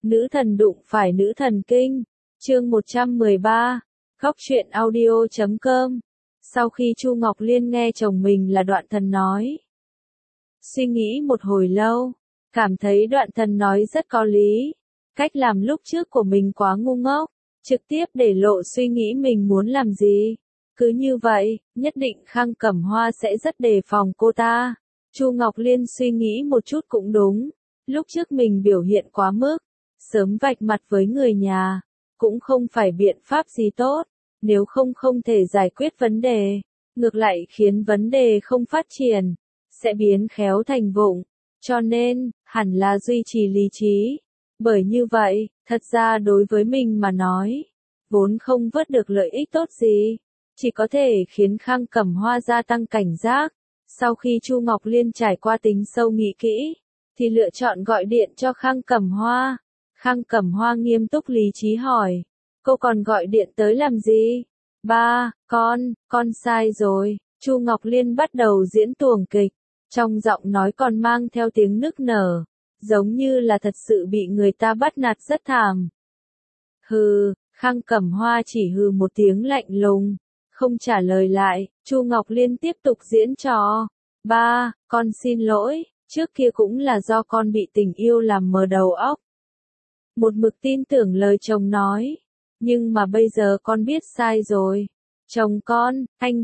Nữ thần đụng phải nữ thần kinh. Chương 113. Góc truyện audio.com. Sau khi Chu Ngọc Liên nghe chồng mình là Đoạn Thần nói, suy nghĩ một hồi lâu, cảm thấy Đoạn Thần nói rất có lý. Cách làm lúc trước của mình quá ngu ngốc, trực tiếp để lộ suy nghĩ mình muốn làm gì. Cứ như vậy, nhất định Khang Cẩm Hoa sẽ rất đề phòng cô ta. Chu Ngọc Liên suy nghĩ một chút cũng đúng. Lúc trước mình biểu hiện quá mức, sớm vạch mặt với người nhà, cũng không phải biện pháp gì tốt, nếu không thể giải quyết vấn đề, ngược lại khiến vấn đề không phát triển, sẽ biến khéo thành vụng, cho nên, hẳn là duy trì lý trí. Bởi như vậy, thật ra đối với mình mà nói, vốn không vớt được lợi ích tốt gì, chỉ có thể khiến Khang Cẩm Hoa gia tăng cảnh giác. Sau khi Chu Ngọc Liên trải qua tính sâu nghĩ kỹ, thì lựa chọn gọi điện cho Khang Cẩm Hoa. Khang Cẩm Hoa nghiêm túc lý trí hỏi, cô còn gọi điện tới làm gì? Ba, con sai rồi. Chu Ngọc Liên bắt đầu diễn tuồng kịch, trong giọng nói còn mang theo tiếng nức nở, giống như là thật sự bị người ta bắt nạt rất thảm. Hừ, Khang Cẩm Hoa chỉ hừ một tiếng lạnh lùng, không trả lời lại. Chu Ngọc Liên tiếp tục diễn trò. Ba, con xin lỗi, trước kia cũng là do con bị tình yêu làm mờ đầu óc. Một mực tin tưởng lời chồng nói, nhưng mà bây giờ con biết sai rồi. Chồng con,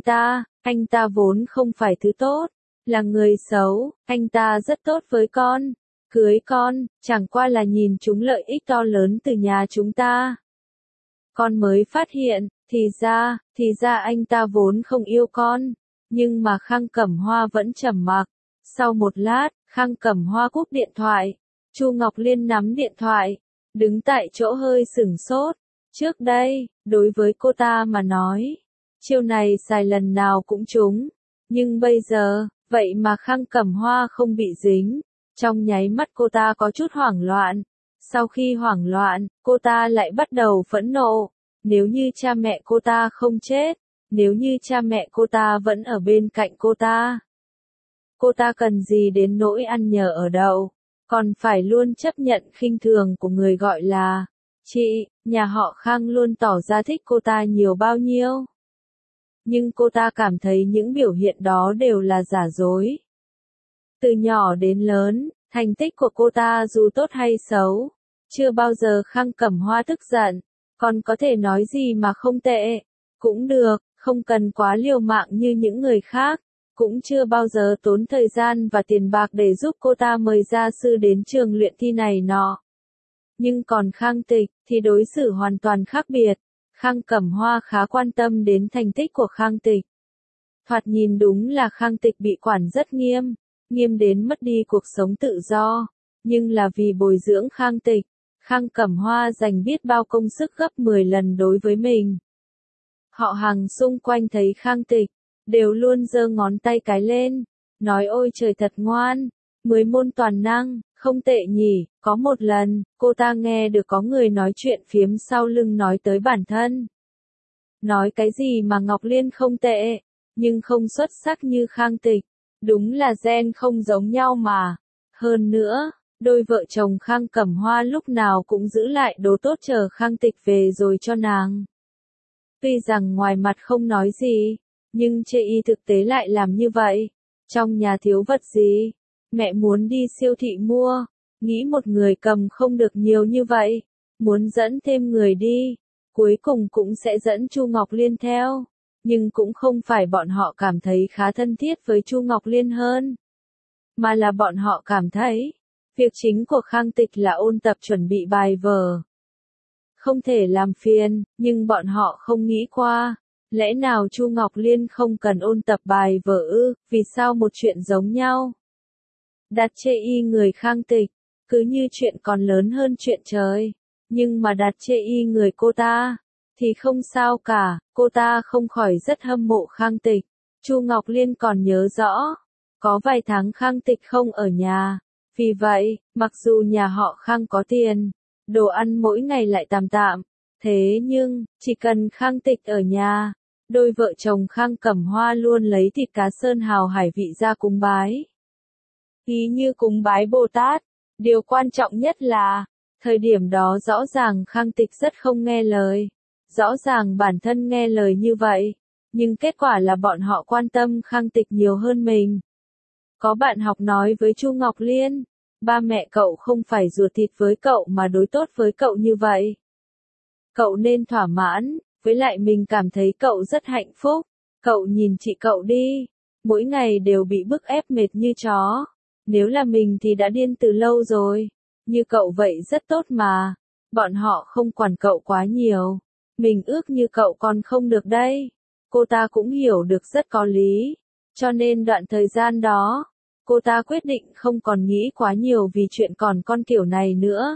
anh ta vốn không phải thứ tốt, là người xấu, anh ta rất tốt với con, cưới con, chẳng qua là nhìn chúng lợi ích to lớn từ nhà chúng ta. Con mới phát hiện, thì ra anh ta vốn không yêu con, nhưng mà Khang Cẩm Hoa vẫn trầm mặc. Sau một lát, Khang Cẩm Hoa cúp điện thoại, Chu Ngọc Liên nắm điện thoại, đứng tại chỗ hơi sửng sốt. Trước đây, đối với cô ta mà nói, chiêu này xài lần nào cũng trúng, nhưng bây giờ, vậy mà Khang Cẩm Hoa không bị dính. Trong nháy mắt cô ta có chút hoảng loạn. Sau khi hoảng loạn, cô ta lại bắt đầu phẫn nộ. Nếu như cha mẹ cô ta không chết, nếu như cha mẹ cô ta vẫn ở bên cạnh cô ta cần gì đến nỗi ăn nhờ ở đậu, còn phải luôn chấp nhận khinh thường của người gọi là chị. Nhà họ Khang luôn tỏ ra thích cô ta nhiều bao nhiêu, nhưng cô ta cảm thấy những biểu hiện đó đều là giả dối. Từ nhỏ đến lớn, thành tích của cô ta dù tốt hay xấu, chưa bao giờ Khang Cẩm Hoa tức giận. Còn có thể nói gì mà không tệ, cũng được, không cần quá liều mạng như những người khác, cũng chưa bao giờ tốn thời gian và tiền bạc để giúp cô ta mời gia sư đến trường luyện thi này nọ. Nhưng còn Khang Tịch, thì đối xử hoàn toàn khác biệt. Khang Cẩm Hoa khá quan tâm đến thành tích của Khang Tịch. Thoạt nhìn đúng là Khang Tịch bị quản rất nghiêm, nghiêm đến mất đi cuộc sống tự do, nhưng là vì bồi dưỡng Khang Tịch, Khang Cẩm Hoa dành biết bao công sức gấp 10 lần đối với mình. Họ hàng xung quanh thấy Khang Tịch, đều luôn giơ ngón tay cái lên, nói ôi trời thật ngoan, 10 môn toàn năng, không tệ nhỉ. Có một lần, cô ta nghe được có người nói chuyện phiếm sau lưng nói tới bản thân. Nói cái gì mà Ngọc Liên không tệ, nhưng không xuất sắc như Khang Tịch, đúng là gen không giống nhau mà. Hơn nữa, đôi vợ chồng Khang Cẩm Hoa lúc nào cũng giữ lại đồ tốt chờ Khang Tịch về rồi cho nàng. Tuy rằng ngoài mặt không nói gì, nhưng chê y thực tế lại làm như vậy. Trong nhà thiếu vật gì, mẹ muốn đi siêu thị mua, nghĩ một người cầm không được nhiều như vậy, muốn dẫn thêm người đi, cuối cùng cũng sẽ dẫn Chu Ngọc Liên theo. Nhưng cũng không phải bọn họ cảm thấy khá thân thiết với Chu Ngọc Liên hơn, mà là bọn họ cảm thấy việc chính của Khang Tịch là ôn tập chuẩn bị bài vở, không thể làm phiền. Nhưng bọn họ không nghĩ qua, lẽ nào Chu Ngọc Liên không cần ôn tập bài vở ư? Vì sao một chuyện giống nhau đặt chê y người Khang Tịch, cứ như chuyện còn lớn hơn chuyện trời, nhưng mà đặt chê y người cô ta thì không sao cả. Cô ta không khỏi rất hâm mộ Khang Tịch. Chu Ngọc Liên còn nhớ rõ, có vài tháng Khang Tịch không ở nhà, vì vậy, mặc dù nhà họ Khang có tiền, đồ ăn mỗi ngày lại tạm tạm, thế nhưng, chỉ cần Khang Tịch ở nhà, đôi vợ chồng Khang Cẩm Hoa luôn lấy thịt cá sơn hào hải vị ra cúng bái. Ý như cúng bái Bồ Tát, điều quan trọng nhất là Thời điểm đó rõ ràng Khang Tịch rất không nghe lời. Rõ ràng bản thân nghe lời như vậy. Nhưng kết quả là bọn họ quan tâm Khang Tịch nhiều hơn mình. Có bạn học nói với Chu Ngọc Liên, ba mẹ cậu không phải ruột thịt với cậu mà đối tốt với cậu như vậy. Cậu nên thỏa mãn, với lại mình cảm thấy cậu rất hạnh phúc. Cậu nhìn chị cậu đi, mỗi ngày đều bị bức ép mệt như chó. Nếu là mình thì đã điên từ lâu rồi. Như cậu vậy rất tốt mà. Bọn họ không quản cậu quá nhiều. Mình ước như cậu còn không được đây. Cô ta cũng hiểu được rất có lý. Cho nên đoạn thời gian đó, cô ta quyết định không còn nghĩ quá nhiều vì chuyện còn con kiểu này nữa.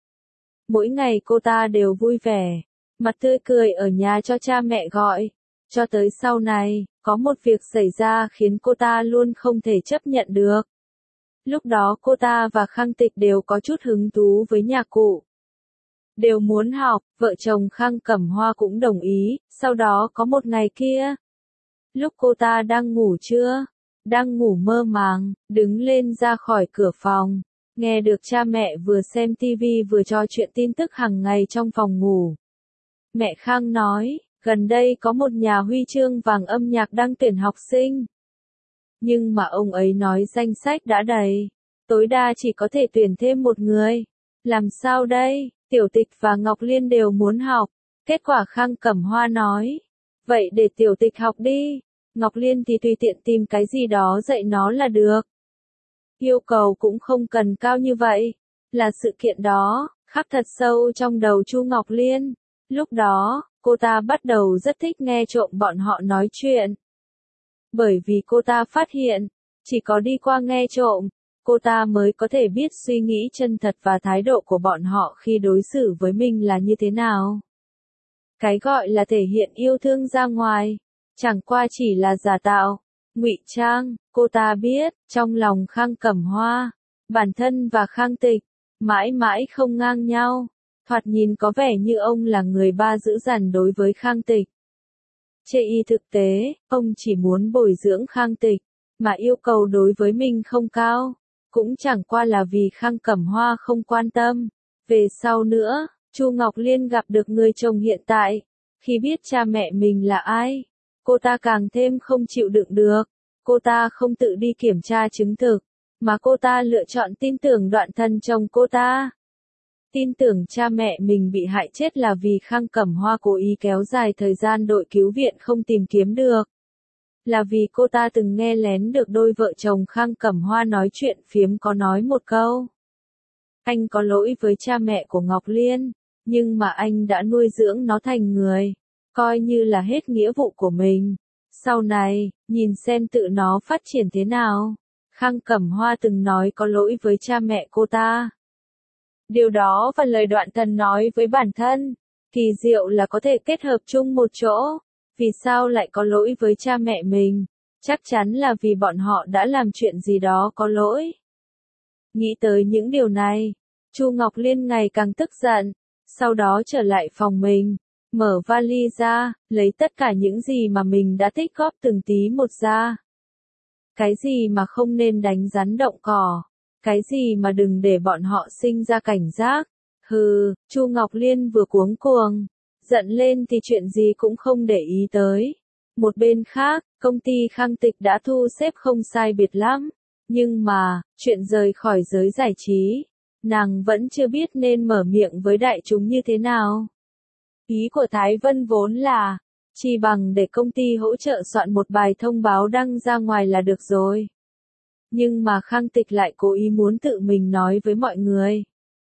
Mỗi ngày cô ta đều vui vẻ, mặt tươi cười ở nhà cho cha mẹ gọi. Cho tới sau này, có một việc xảy ra khiến cô ta luôn không thể chấp nhận được. Lúc đó cô ta và Khang Tịch đều có chút hứng thú với nhạc cụ. Đều muốn học, vợ chồng Khang Cẩm Hoa cũng đồng ý, sau đó có một ngày kia. Lúc cô ta đang ngủ trưa, đang ngủ mơ màng, đứng lên ra khỏi cửa phòng, nghe được cha mẹ vừa xem tivi vừa trò chuyện tin tức hàng ngày trong phòng ngủ. Mẹ Khang nói, gần đây có một nhà huy chương vàng âm nhạc đang tuyển học sinh. Nhưng mà ông ấy nói danh sách đã đầy, tối đa chỉ có thể tuyển thêm một người. Làm sao đây? Tiểu Tịch và Ngọc Liên đều muốn học. Kết quả Khang Cẩm Hoa nói, vậy để Tiểu Tịch học đi. Ngọc Liên thì tùy tiện tìm cái gì đó dạy nó là được. Yêu cầu cũng không cần cao như vậy. Là sự kiện đó, khắc thật sâu trong đầu Chu Ngọc Liên. Lúc đó, cô ta bắt đầu rất thích nghe trộm bọn họ nói chuyện. Bởi vì cô ta phát hiện, chỉ có đi qua nghe trộm, cô ta mới có thể biết suy nghĩ chân thật và thái độ của bọn họ khi đối xử với mình là như thế nào. Cái gọi là thể hiện yêu thương ra ngoài, chẳng qua chỉ là giả tạo, ngụy trang. Cô ta biết, trong lòng Khang Cẩm Hoa, bản thân và Khang Tịch, mãi mãi không ngang nhau. Thoạt nhìn có vẻ như ông là người ba dữ dằn đối với Khang Tịch. Chê y thực tế, ông chỉ muốn bồi dưỡng Khang Tịch, mà yêu cầu đối với mình không cao. Cũng chẳng qua là vì Khang Cẩm Hoa không quan tâm. Về sau nữa, Chu Ngọc Liên gặp được người chồng hiện tại. Khi biết cha mẹ mình là ai, cô ta càng thêm không chịu đựng được. Cô ta không tự đi kiểm tra chứng thực, mà cô ta lựa chọn tin tưởng đoạn thân chồng cô ta. Tin tưởng cha mẹ mình bị hại chết là vì Khang Cẩm Hoa cố ý kéo dài thời gian đội cứu viện không tìm kiếm được. Là vì cô ta từng nghe lén được đôi vợ chồng Khang Cẩm Hoa nói chuyện phiếm có nói một câu. Anh có lỗi với cha mẹ của Ngọc Liên, nhưng mà anh đã nuôi dưỡng nó thành người, coi như là hết nghĩa vụ của mình. Sau này, nhìn xem tự nó phát triển thế nào. Khang Cẩm Hoa từng nói có lỗi với cha mẹ cô ta. Điều đó và lời Đoạn Thần nói với bản thân, kỳ diệu là có thể kết hợp chung một chỗ. Vì sao lại có lỗi với cha mẹ mình? Chắc chắn là vì bọn họ đã làm chuyện gì đó có lỗi. Nghĩ tới những điều này, Chu Ngọc Liên ngày càng tức giận, sau đó trở lại phòng mình, mở vali ra, lấy tất cả những gì mà mình đã tích góp từng tí một ra. Cái gì mà không nên đánh rắn động cỏ, cái gì mà đừng để bọn họ sinh ra cảnh giác. Hừ, Chu Ngọc Liên vừa cuống cuồng, giận lên thì chuyện gì cũng không để ý tới. Một bên khác, công ty Khang Tịch đã thu xếp không sai biệt lắm. Nhưng mà, chuyện rời khỏi giới giải trí, nàng vẫn chưa biết nên mở miệng với đại chúng như thế nào. Ý của Thái Vân vốn là, chỉ bằng để công ty hỗ trợ soạn một bài thông báo đăng ra ngoài là được rồi. Nhưng mà Khang Tịch lại cố ý muốn tự mình nói với mọi người.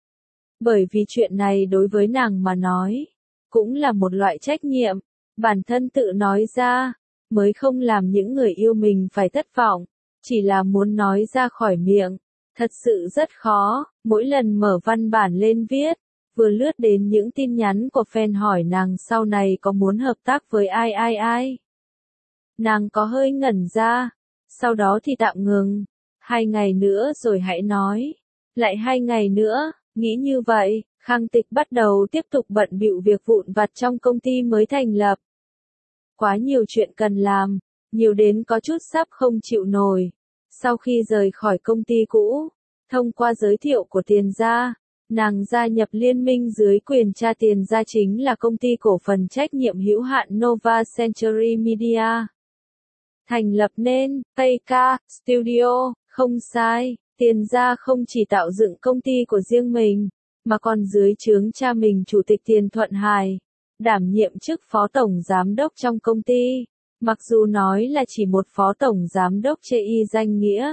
Bởi vì chuyện này đối với nàng mà nói, cũng là một loại trách nhiệm, bản thân tự nói ra, mới không làm những người yêu mình phải thất vọng, chỉ là muốn nói ra khỏi miệng, thật sự rất khó, mỗi lần mở văn bản lên viết, vừa lướt đến những tin nhắn của fan hỏi nàng sau này có muốn hợp tác với ai. Nàng có hơi ngẩn ra, sau đó thì tạm ngừng, 2 ngày nữa rồi hãy nói, lại 2 ngày nữa, nghĩ như vậy. Khang Tịch bắt đầu tiếp tục bận bịu việc vụn vặt trong công ty mới thành lập. Quá nhiều chuyện cần làm, nhiều đến có chút sắp không chịu nổi. Sau khi rời khỏi công ty cũ, thông qua giới thiệu của tiền gia, Nàng gia nhập liên minh dưới quyền cha Tiền Gia chính là công ty cổ phần trách nhiệm hữu hạn Nova Century Media. Thành lập nên PK Studio, không sai, Tiền Gia không chỉ tạo dựng công ty của riêng mình, mà còn dưới trướng cha mình Chủ tịch Tiền Thuận Hải, đảm nhiệm chức phó tổng giám đốc trong công ty, mặc dù nói là chỉ một phó tổng giám đốc chê y danh nghĩa.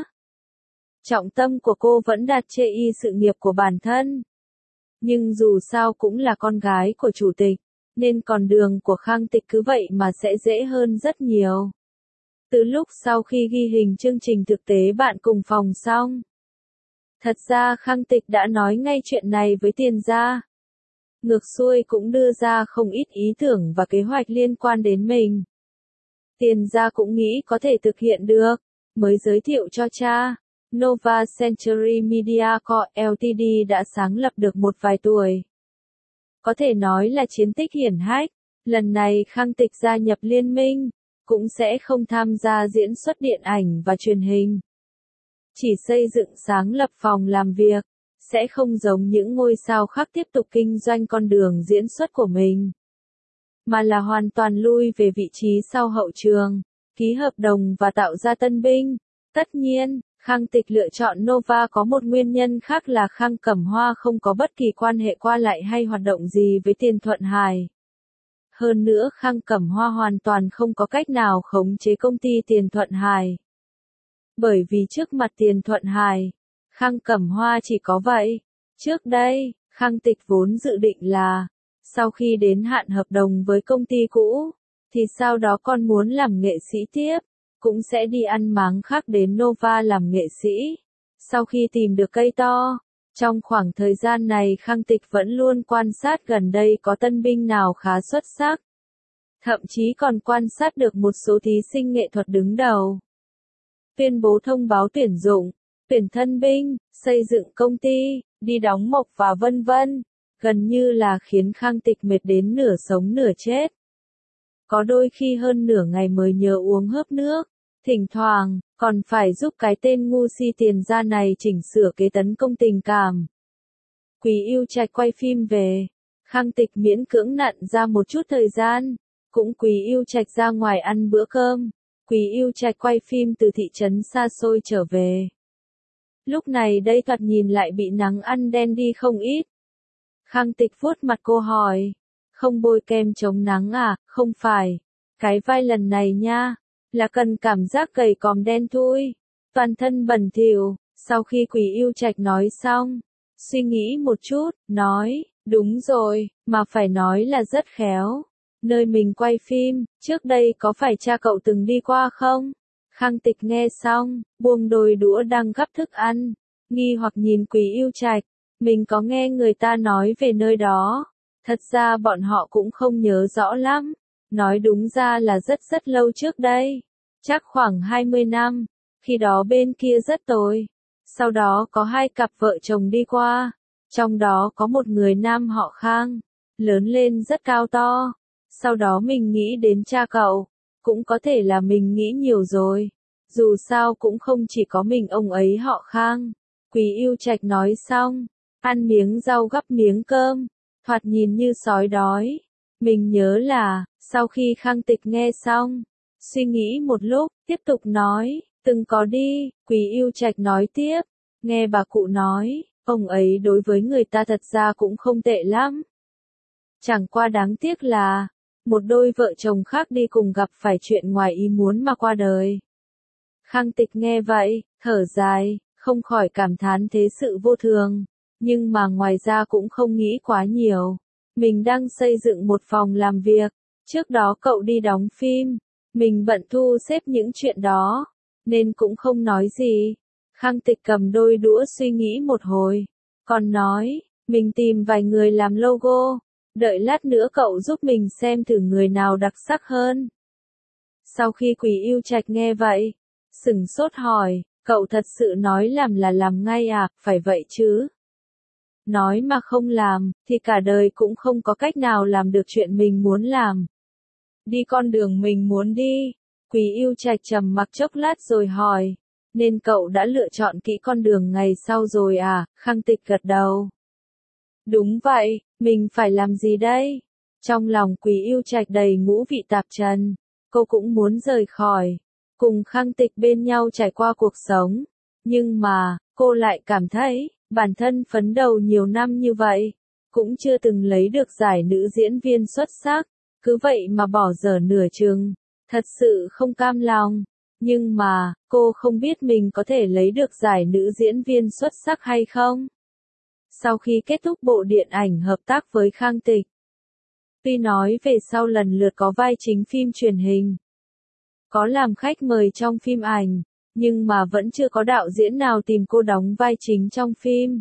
Trọng tâm của cô vẫn đặt chê y sự nghiệp của bản thân. Nhưng dù sao cũng là con gái của chủ tịch, nên con đường của Khang Tịch cứ vậy mà sẽ dễ hơn rất nhiều. Từ lúc sau khi ghi hình chương trình thực tế bạn cùng phòng xong, thật ra Khang Tịch đã nói ngay chuyện này với Tiền Gia. Ngược xuôi cũng đưa ra không ít ý tưởng và kế hoạch liên quan đến mình. Tiền Gia cũng nghĩ có thể thực hiện được, mới giới thiệu cho cha. Nova Century Media Co. Ltd đã sáng lập được một vài tuổi. Có thể nói là chiến tích hiển hách, lần này Khang Tịch gia nhập liên minh, cũng sẽ không tham gia diễn xuất điện ảnh và truyền hình. Chỉ xây dựng sáng lập phòng làm việc, sẽ không giống những ngôi sao khác tiếp tục kinh doanh con đường diễn xuất của mình. Mà là hoàn toàn lui về vị trí sau hậu trường, ký hợp đồng và tạo ra tân binh. Tất nhiên, Khang Tịch lựa chọn Nova có một nguyên nhân khác là Khang Cẩm Hoa không có bất kỳ quan hệ qua lại hay hoạt động gì với Tiền Thuận Hải. Hơn nữa Khang Cẩm Hoa hoàn toàn không có cách nào khống chế công ty Tiền Thuận Hải. Bởi vì trước mặt Tiền Thuận Hải, Khang Cẩm Hoa chỉ có vậy. Trước đây, Khang Tịch vốn dự định là, sau khi đến hạn hợp đồng với công ty cũ, thì sau đó con muốn làm nghệ sĩ tiếp, cũng sẽ đi ăn máng khác đến Nova làm nghệ sĩ. Sau khi tìm được cây to, trong khoảng thời gian này Khang Tịch vẫn luôn quan sát gần đây có tân binh nào khá xuất sắc. Thậm chí còn quan sát được một số thí sinh nghệ thuật đứng đầu. Tuyên bố thông báo tuyển dụng, tuyển thân binh, xây dựng công ty, đi đóng mộc và vân vân, gần như là khiến Khang Tịch mệt đến nửa sống nửa chết. Có đôi khi hơn nửa ngày mới nhớ uống hớp nước, thỉnh thoảng, còn phải giúp cái tên ngu si Tiền Gia này chỉnh sửa kế tấn công tình cảm. Quý Yêu Trạch quay phim về, Khang Tịch miễn cưỡng nặn ra một chút thời gian, cũng Quý Yêu Trạch ra ngoài ăn bữa cơm, Quý Yêu Trạch quay phim từ thị trấn xa xôi trở về. Lúc này đây thoạt nhìn lại bị nắng ăn đen đi không ít. Khang Tịch vuốt mặt cô hỏi, không bôi kem chống nắng à? Không phải, cái vai lần này nha, là cần cảm giác gầy còm đen thui, toàn thân bẩn thỉu. Sau khi Quý Yêu Trạch nói xong, suy nghĩ một chút, nói, đúng rồi, mà phải nói là rất khéo. Nơi mình quay phim, trước đây có phải cha cậu từng đi qua không? Khang Tịch nghe xong, buông đôi đũa đang gắp thức ăn, nghi hoặc nhìn Quý Yêu Trạch, mình có nghe người ta nói về nơi đó. Thật ra bọn họ cũng không nhớ rõ lắm, nói đúng ra là rất lâu trước đây, chắc khoảng 20 năm, khi đó bên kia rất tồi. Sau đó có hai cặp vợ chồng đi qua, trong đó có một người nam họ Khang, lớn lên rất cao to. Sau đó mình nghĩ đến cha cậu, cũng có thể là mình nghĩ nhiều rồi, dù sao cũng không chỉ có mình ông ấy họ Khang. Quý Yêu Trạch nói xong, ăn miếng rau gắp miếng cơm, thoạt nhìn như sói đói. Mình nhớ là, sau khi Khang Tịch nghe xong, suy nghĩ một lúc, tiếp tục nói, từng có đi. Quý Yêu Trạch nói tiếp, nghe bà cụ nói, ông ấy đối với người ta thật ra cũng không tệ lắm. Chẳng qua đáng tiếc là, một đôi vợ chồng khác đi cùng gặp phải chuyện ngoài ý muốn mà qua đời. Khang Tịch nghe vậy, thở dài, không khỏi cảm thán thế sự vô thường, nhưng mà ngoài ra cũng không nghĩ quá nhiều. Mình đang xây dựng một phòng làm việc, trước đó cậu đi đóng phim, mình bận thu xếp những chuyện đó, nên cũng không nói gì. Khang Tịch cầm đôi đũa suy nghĩ một hồi, còn nói, mình tìm vài người làm logo, đợi lát nữa cậu giúp mình xem thử người nào đặc sắc hơn. Sau khi Quý Yêu Trạch nghe vậy, sửng sốt hỏi, cậu thật sự nói làm là làm ngay à? Phải vậy chứ? Nói mà không làm, thì cả đời cũng không có cách nào làm được chuyện mình muốn làm. Đi con đường mình muốn đi. Quý Yêu Trạch trầm mặc chốc lát rồi hỏi, nên cậu đã lựa chọn kỹ con đường ngày sau rồi à? Khang Tịch gật đầu. Đúng vậy, mình phải làm gì đây? Trong lòng Quý Yêu Trạch đầy ngũ vị tạp trần, cô cũng muốn rời khỏi, cùng Khang Tịch bên nhau trải qua cuộc sống. Nhưng mà, cô lại cảm thấy, bản thân phấn đấu nhiều năm như vậy, cũng chưa từng lấy được giải nữ diễn viên xuất sắc, cứ vậy mà bỏ dở nửa chừng, thật sự không cam lòng. Nhưng mà, cô không biết mình có thể lấy được giải nữ diễn viên xuất sắc hay không. Sau khi kết thúc bộ điện ảnh hợp tác với Khang Tịch, tuy nói về sau lần lượt có vai chính phim truyền hình, có làm khách mời trong phim ảnh, nhưng mà vẫn chưa có đạo diễn nào tìm cô đóng vai chính trong phim.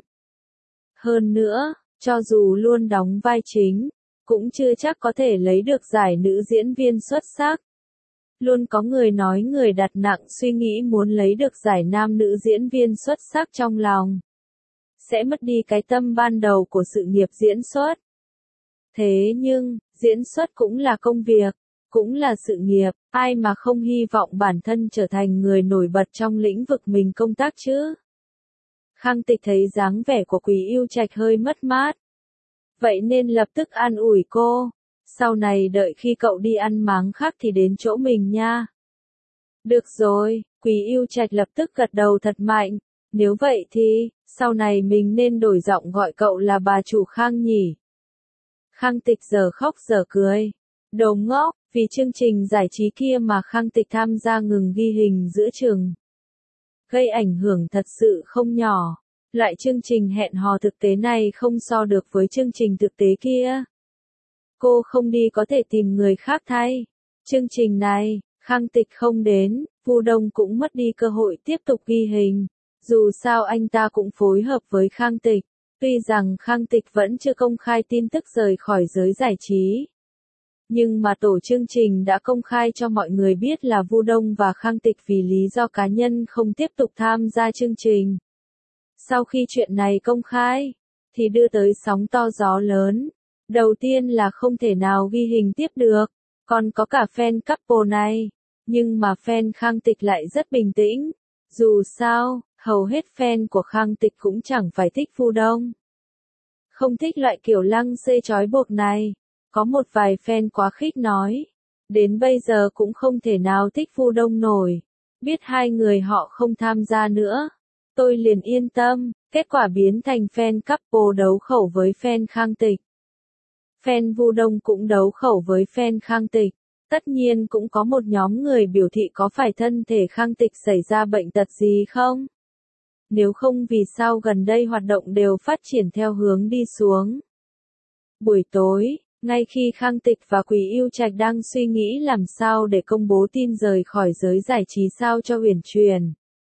Hơn nữa, cho dù luôn đóng vai chính, cũng chưa chắc có thể lấy được giải nữ diễn viên xuất sắc. Luôn có người nói người đặt nặng suy nghĩ muốn lấy được giải nam nữ diễn viên xuất sắc trong lòng, sẽ mất đi cái tâm ban đầu của sự nghiệp diễn xuất. Thế nhưng, diễn xuất cũng là công việc, cũng là sự nghiệp, ai mà không hy vọng bản thân trở thành người nổi bật trong lĩnh vực mình công tác chứ. Khang Tịch thấy dáng vẻ của Quý Yêu Trạch hơi mất mát. Vậy nên lập tức an ủi cô, sau này đợi khi cậu đi ăn máng khác thì đến chỗ mình nha. Được rồi, Quý Yêu Trạch lập tức gật đầu thật mạnh, nếu vậy thì, sau này mình nên đổi giọng gọi cậu là bà chủ Khang nhỉ. Khang Tịch giờ khóc giờ cười. Đồ ngốc, vì chương trình giải trí kia mà Khang Tịch tham gia ngừng ghi hình giữa chừng, gây ảnh hưởng thật sự không nhỏ. Loại chương trình hẹn hò thực tế này không so được với chương trình thực tế kia. Cô không đi có thể tìm người khác thay. Chương trình này, Khang Tịch không đến, Vu Đông cũng mất đi cơ hội tiếp tục ghi hình. Dù sao anh ta cũng phối hợp với Khang Tịch. Tuy rằng Khang Tịch vẫn chưa công khai tin tức rời khỏi giới giải trí, nhưng mà tổ chương trình đã công khai cho mọi người biết là Vu Đông và Khang Tịch vì lý do cá nhân không tiếp tục tham gia chương trình. Sau khi chuyện này công khai, thì đưa tới sóng to gió lớn. Đầu tiên là không thể nào ghi hình tiếp được, còn có cả fan couple này. Nhưng mà fan Khang Tịch lại rất bình tĩnh. Dù sao, hầu hết fan của Khang Tịch cũng chẳng phải thích Vu Đông. Không thích loại kiểu lăng xê trói buộc này. Có một vài fan quá khích nói, đến bây giờ cũng không thể nào thích Vu Đông nổi. Biết hai người họ không tham gia nữa, tôi liền yên tâm, kết quả biến thành fan couple đấu khẩu với fan Khang Tịch. Fan Vu Đông cũng đấu khẩu với fan Khang Tịch. Tất nhiên cũng có một nhóm người biểu thị có phải thân thể Khang Tịch xảy ra bệnh tật gì không? Nếu không vì sao gần đây hoạt động đều phát triển theo hướng đi xuống. Buổi tối, ngay khi Khang Tịch và Quý Yêu Trạch đang suy nghĩ làm sao để công bố tin rời khỏi giới giải trí sao cho huyền truyền,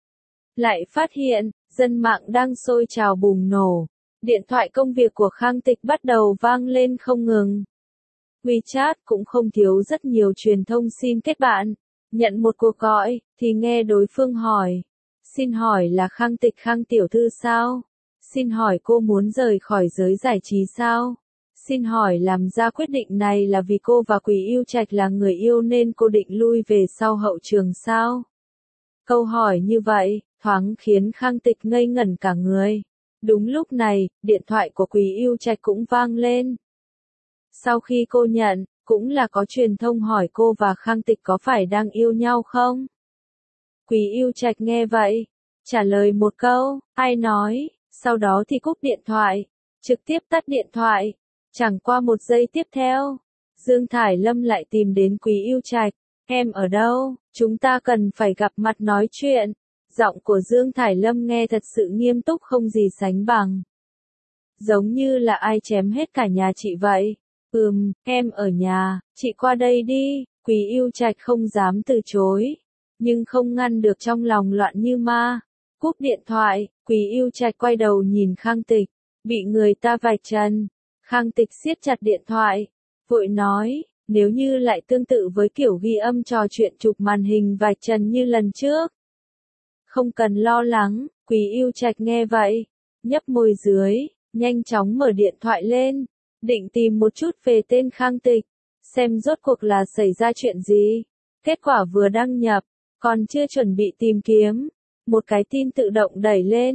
lại phát hiện, dân mạng đang sôi trào bùng nổ. Điện thoại công việc của Khang Tịch bắt đầu vang lên không ngừng. WeChat cũng không thiếu rất nhiều truyền thông xin kết bạn. Nhận một cuộc gọi, thì nghe đối phương hỏi. Xin hỏi là Khang Tịch Khang tiểu thư sao? Xin hỏi cô muốn rời khỏi giới giải trí sao? Xin hỏi làm ra quyết định này là vì cô và Quý Yêu Trạch là người yêu nên cô định lui về sau hậu trường sao? Câu hỏi như vậy, thoáng khiến Khang Tịch ngây ngẩn cả người. Đúng lúc này, điện thoại của Quý Yêu Trạch cũng vang lên. Sau khi cô nhận, cũng là có truyền thông hỏi cô và Khang Tịch có phải đang yêu nhau không? Quý Yêu Trạch nghe vậy, trả lời một câu, ai nói, sau đó thì cúp điện thoại, trực tiếp tắt điện thoại. Chẳng qua một giây tiếp theo, Dương Thải Lâm lại tìm đến Quý Yêu Trạch, em ở đâu, chúng ta cần phải gặp mặt nói chuyện. Giọng của Dương Thải Lâm nghe thật sự nghiêm túc không gì sánh bằng. Giống như là ai chém hết cả nhà chị vậy. Em ở nhà, chị qua đây đi. Quý Yêu Trạch không dám từ chối, nhưng không ngăn được trong lòng loạn như ma. Cúp điện thoại, Quý Yêu Trạch quay đầu nhìn Khang Tịch, bị người ta vạch trần. Khang Tịch siết chặt điện thoại, vội nói, nếu như lại tương tự với kiểu ghi âm trò chuyện chụp màn hình vạch trần như lần trước. Không cần lo lắng, Quý Yêu Trạch nghe vậy, nhấp môi dưới, nhanh chóng mở điện thoại lên, định tìm một chút về tên Khang Tịch, xem rốt cuộc là xảy ra chuyện gì. Kết quả vừa đăng nhập, còn chưa chuẩn bị tìm kiếm, một cái tin tự động đẩy lên.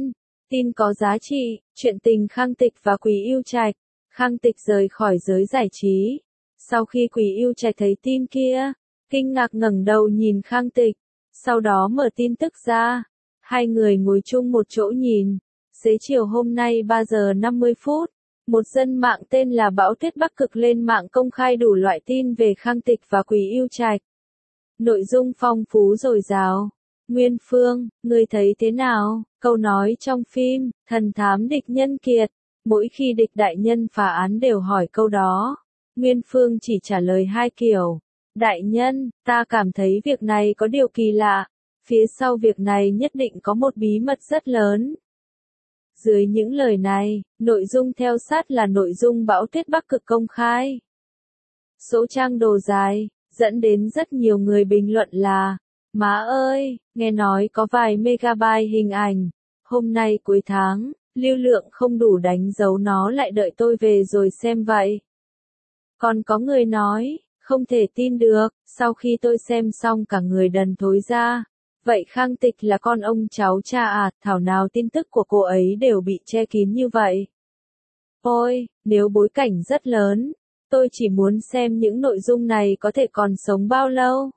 Tin có giá trị, chuyện tình Khang Tịch và Quý Yêu Trạch. Khang Tịch rời khỏi giới giải trí. Sau khi Quý Yêu Trạch thấy tin kia, kinh ngạc ngẩng đầu nhìn Khang Tịch, sau đó mở tin tức ra. Hai người ngồi chung một chỗ nhìn. Xế chiều hôm nay 3 giờ 50 phút, một dân mạng tên là Bão Tuyết Bắc Cực lên mạng công khai đủ loại tin về Khang Tịch và Quý Yêu Trạch. Nội dung phong phú dồi dào. Nguyên Phương, ngươi thấy thế nào? Câu nói trong phim, Thần Thám Địch Nhân Kiệt. Mỗi khi địch đại nhân phá án đều hỏi câu đó. Nguyên Phương chỉ trả lời hai kiểu. Đại nhân, ta cảm thấy việc này có điều kỳ lạ. Phía sau việc này nhất định có một bí mật rất lớn. Dưới những lời này, nội dung theo sát là nội dung Bão Tuyết Bắc Cực công khai. Số trang đồ dài, dẫn đến rất nhiều người bình luận là, má ơi, nghe nói có vài megabyte hình ảnh. Hôm nay cuối tháng, lưu lượng không đủ đánh dấu nó lại đợi tôi về rồi xem vậy. Còn có người nói, không thể tin được, sau khi tôi xem xong cả người đần thối ra. Vậy Khang Tịch là con ông cháu cha à, thảo nào tin tức của cô ấy đều bị che kín như vậy. Ôi, nếu bối cảnh rất lớn, tôi chỉ muốn xem những nội dung này có thể còn sống bao lâu.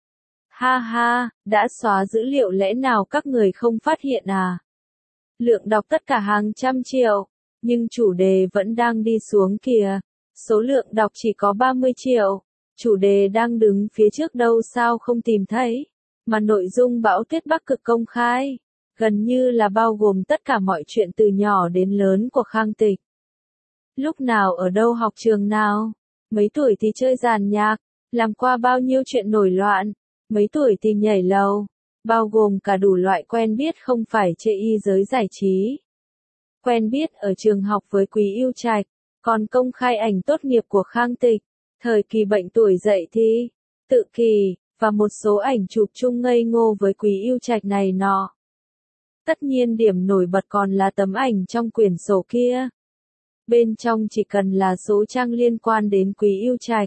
Ha ha, đã xóa dữ liệu lẽ nào các người không phát hiện à? Lượng đọc tất cả hàng trăm triệu, nhưng chủ đề vẫn đang đi xuống kìa. Số lượng đọc chỉ có 30 triệu. Chủ đề đang đứng phía trước đâu sao không tìm thấy. Mà nội dung Bão Tuyết Bắc Cực công khai, gần như là bao gồm tất cả mọi chuyện từ nhỏ đến lớn của Khang Tịch. Lúc nào ở đâu học trường nào, mấy tuổi thì chơi giàn nhạc, làm qua bao nhiêu chuyện nổi loạn, mấy tuổi thì nhảy lầu, bao gồm cả đủ loại quen biết không phải chê y giới giải trí. Quen biết ở trường học với Quý Yêu Trạch, còn công khai ảnh tốt nghiệp của Khang Tịch, thời kỳ bệnh tuổi dậy thì, tự kỷ, và một số ảnh chụp chung ngây ngô với Quý Yêu Trạch này nọ. Tất nhiên điểm nổi bật còn là tấm ảnh trong quyển sổ kia. Bên trong chỉ cần là số trang liên quan đến Quý Yêu Trạch,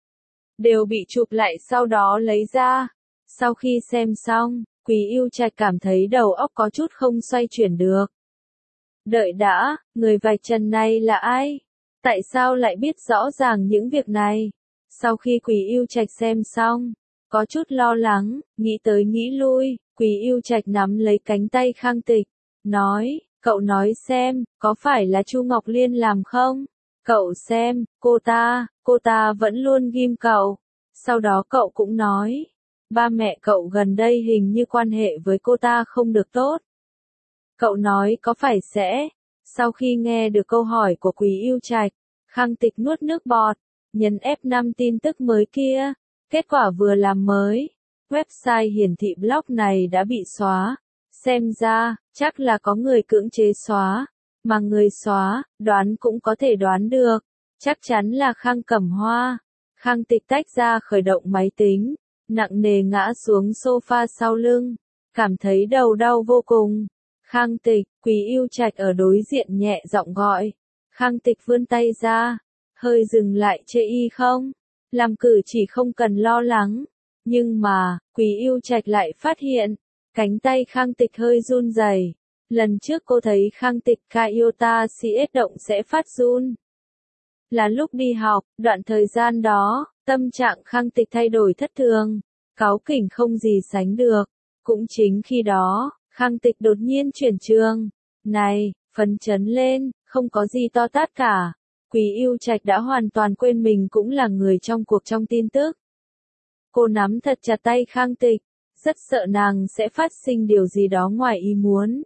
đều bị chụp lại sau đó lấy ra. Sau khi xem xong, Quý Yêu Trạch cảm thấy đầu óc có chút không xoay chuyển được. Đợi đã, người vạch trần này là ai? Tại sao lại biết rõ ràng những việc này? Sau khi Quý Yêu Trạch xem xong, có chút lo lắng, nghĩ tới nghĩ lui, Quý Yêu Trạch nắm lấy cánh tay Khang Tịch, nói, cậu nói xem, có phải là Chu Ngọc Liên làm không? Cậu xem, cô ta vẫn luôn ghim cậu. Sau đó cậu cũng nói, ba mẹ cậu gần đây hình như quan hệ với cô ta không được tốt. Cậu nói có phải sẽ? Sau khi nghe được câu hỏi của Quý Yêu Trạch, Khang Tịch nuốt nước bọt, nhấn F5 tin tức mới kia. Kết quả vừa làm mới, website hiển thị blog này đã bị xóa. Xem ra, chắc là có người cưỡng chế xóa. Mà người xóa, đoán cũng có thể đoán được. Chắc chắn là Khang Cẩm Hoa. Khang Tịch tách ra khởi động máy tính, nặng nề ngã xuống sofa sau lưng, cảm thấy đầu đau vô cùng. Khang Tịch, Quý Yêu Trạch ở đối diện nhẹ giọng gọi. Khang Tịch vươn tay ra, hơi dừng lại chê y không? Làm cử chỉ không cần lo lắng. Nhưng mà, Quý Yêu Trạch lại phát hiện, cánh tay Khang Tịch hơi run rẩy. Lần trước cô thấy Khang Tịch Iota CS động sẽ phát run. Là lúc đi học, đoạn thời gian đó, tâm trạng Khang Tịch thay đổi thất thường, cáu kỉnh không gì sánh được. Cũng chính khi đó, Khang Tịch đột nhiên chuyển trường. Này, phấn chấn lên, không có gì to tát cả. Quý Yêu Trạch đã hoàn toàn quên mình cũng là người trong cuộc trong tin tức. Cô nắm thật chặt tay Khang Tịch, rất sợ nàng sẽ phát sinh điều gì đó ngoài ý muốn.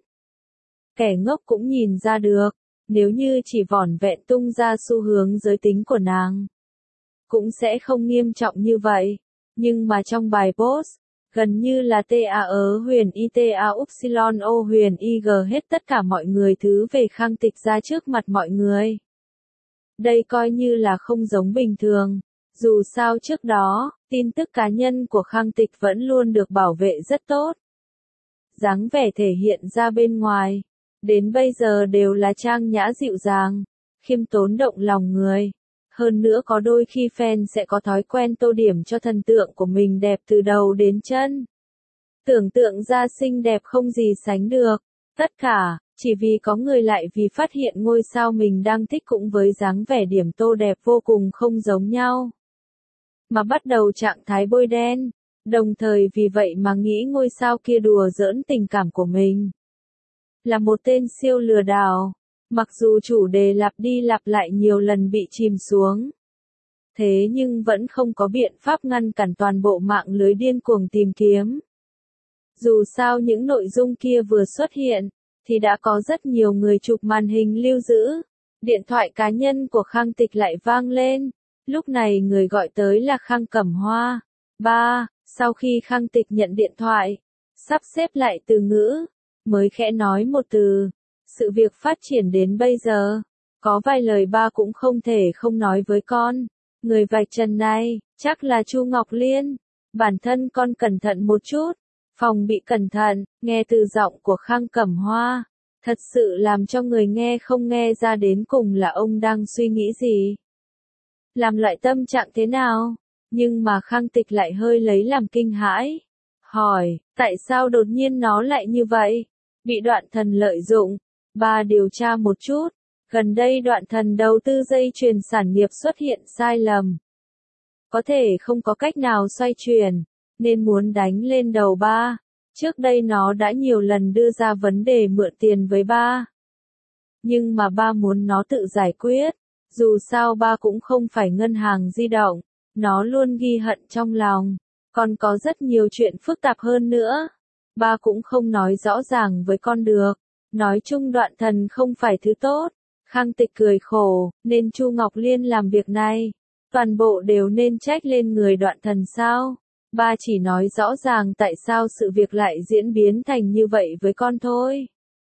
Kẻ ngốc cũng nhìn ra được, nếu như chỉ vỏn vẹn tung ra xu hướng giới tính của nàng, cũng sẽ không nghiêm trọng như vậy. Nhưng mà trong bài post, gần như là TAE huyền hết tất cả mọi người thứ về Khang Tịch ra trước mặt mọi người. Đây coi như là không giống bình thường. Dù sao trước đó, tin tức cá nhân của Khang Tịch vẫn luôn được bảo vệ rất tốt. Dáng vẻ thể hiện ra bên ngoài, đến bây giờ đều là trang nhã dịu dàng, khiêm tốn động lòng người. Hơn nữa có đôi khi fan sẽ có thói quen tô điểm cho thần tượng của mình đẹp từ đầu đến chân. Tưởng tượng ra xinh đẹp không gì sánh được. Tất cả, Chỉ vì có người lại vì phát hiện ngôi sao mình đang thích cũng với dáng vẻ điểm tô đẹp vô cùng không giống nhau, mà bắt đầu trạng thái bôi đen, đồng thời vì vậy mà nghĩ ngôi sao kia đùa giỡn tình cảm của mình. Là một tên siêu lừa đảo, mặc dù chủ đề lặp đi lặp lại nhiều lần bị chìm xuống. Thế nhưng vẫn không có biện pháp ngăn cản toàn bộ mạng lưới điên cuồng tìm kiếm. Dù sao những nội dung kia vừa xuất hiện, thì đã có rất nhiều người chụp màn hình lưu giữ. Điện thoại cá nhân của Khang Tịch lại vang lên. Lúc này người gọi tới là Khang Cẩm Hoa. Sau khi Khang Tịch nhận điện thoại, sắp xếp lại từ ngữ, mới khẽ nói một từ. Sự việc phát triển đến bây giờ, có vài lời ba cũng không thể không nói với con. Người vạch trần này, chắc là Chu Ngọc Liên. Bản thân con cẩn thận một chút. Phòng bị cẩn thận, nghe từ giọng của Khang Cẩm Hoa. Thật sự làm cho người nghe không nghe ra đến cùng là ông đang suy nghĩ gì. Làm loại tâm trạng thế nào? Nhưng mà Khang Tịch lại hơi lấy làm kinh hãi. Hỏi, tại sao đột nhiên nó lại như vậy? Bị Đoạn Thần lợi dụng. Ba điều tra một chút. Gần đây Đoạn Thần đầu tư dây chuyền sản nghiệp xuất hiện sai lầm. Có thể không có cách nào xoay chuyển, nên muốn đánh lên đầu ba. Trước đây nó đã nhiều lần đưa ra vấn đề mượn tiền với ba. Nhưng mà ba muốn nó tự giải quyết. Dù sao ba cũng không phải ngân hàng di động. Nó luôn ghi hận trong lòng. Còn có rất nhiều chuyện phức tạp hơn nữa. Ba cũng không nói rõ ràng với con được. Nói chung Đoạn Thần không phải thứ tốt. Khang Tịch cười khổ, nên Chu Ngọc Liên làm việc này. Toàn bộ đều nên trách lên người Đoạn Thần sao? Ba chỉ nói rõ ràng tại sao sự việc lại diễn biến thành như vậy với con thôi.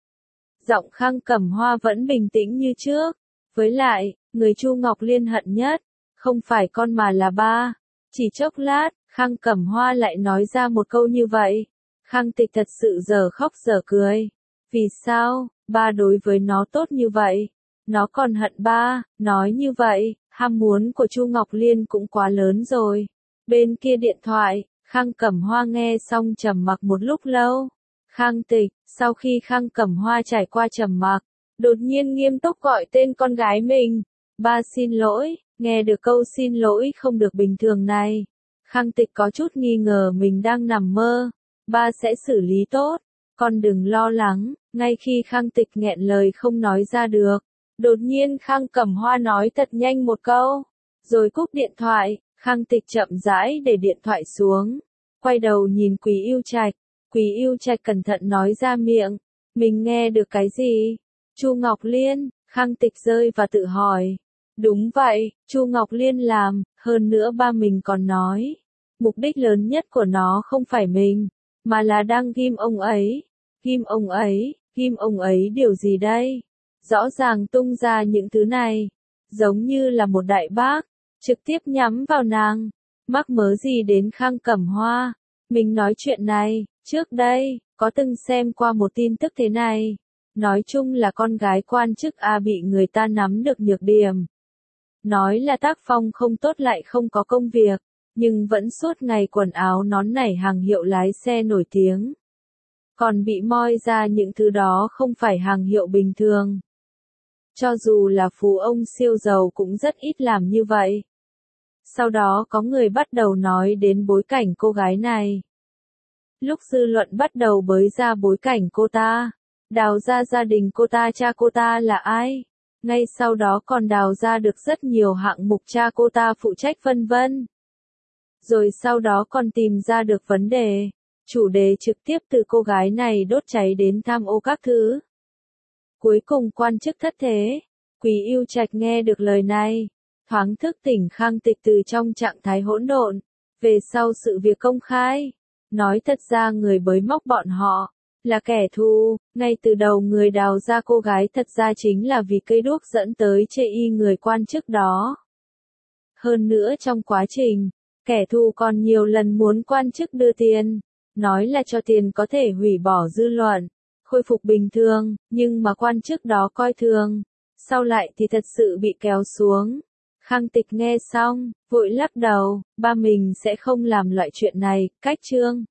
Giọng Khang Cẩm Hoa vẫn bình tĩnh như trước. Với lại, người Chu Ngọc Liên hận nhất, không phải con mà là ba. Chỉ chốc lát, Khang Cẩm Hoa lại nói ra một câu như vậy. Khang Tịch thật sự giờ khóc giờ cười. Vì sao, ba đối với nó tốt như vậy? Nó còn hận ba, nói như vậy, ham muốn của Chu Ngọc Liên cũng quá lớn rồi. Bên kia điện thoại, Khang Cẩm Hoa nghe xong trầm mặc một lúc lâu. Khang Tịch, sau khi Khang Cẩm Hoa trải qua trầm mặc, đột nhiên nghiêm túc gọi tên con gái mình. Ba xin lỗi, nghe được câu xin lỗi không được bình thường này. Khang Tịch có chút nghi ngờ mình đang nằm mơ. Ba sẽ xử lý tốt, con đừng lo lắng. Ngay khi Khang Tịch nghẹn lời không nói ra được, đột nhiên Khang Cẩm Hoa nói thật nhanh một câu, rồi cúp điện thoại. Khang Tịch chậm rãi để điện thoại xuống, quay đầu nhìn Quý Yêu Trạch. Quý Yêu Trạch cẩn thận nói ra miệng, mình nghe được cái gì? Chu Ngọc Liên. Khang Tịch rơi và tự hỏi. Đúng vậy, Chu Ngọc Liên làm, hơn nữa ba mình còn nói, mục đích lớn nhất của nó không phải mình, mà là đang ghim ông ấy. Ghim ông ấy, ghim ông ấy điều gì đây? Rõ ràng tung ra những thứ này, giống như là một đại bác, trực tiếp nhắm vào nàng. Mắc mớ gì đến Khang Cẩm Hoa? Mình nói chuyện này, trước đây, có từng xem qua một tin tức thế này. Nói chung là con gái quan chức A bị người ta nắm được nhược điểm. Nói là tác phong không tốt lại không có công việc, nhưng vẫn suốt ngày quần áo nón nảy hàng hiệu lái xe nổi tiếng. Còn bị moi ra những thứ đó không phải hàng hiệu bình thường. Cho dù là phú ông siêu giàu cũng rất ít làm như vậy. Sau đó có người bắt đầu nói đến bối cảnh cô gái này. Lúc dư luận bắt đầu bới ra bối cảnh cô ta, đào ra gia đình cô ta, cha cô ta là ai. Ngay sau đó còn đào ra được rất nhiều hạng mục cha cô ta phụ trách vân vân. Rồi sau đó còn tìm ra được vấn đề, chủ đề trực tiếp từ cô gái này đốt cháy đến tham ô các thứ. Cuối cùng quan chức thất thế. Quý Yêu Trạch nghe được lời này, thoáng thức tỉnh Khang Tịch từ trong trạng thái hỗn độn. Về sau sự việc công khai, nói thật ra người bới móc bọn họ là kẻ thù. Ngay từ đầu người đào ra cô gái thật ra chính là vì cây đuốc dẫn tới chê y người quan chức đó. Hơn nữa trong quá trình, kẻ thù còn nhiều lần muốn quan chức đưa tiền, nói là cho tiền có thể hủy bỏ dư luận, khôi phục bình thường, nhưng mà quan chức đó coi thường, sau lại thì thật sự bị kéo xuống. Khang Tịch nghe xong, vội lắc đầu, ba mình sẽ không làm loại chuyện này. Cách chương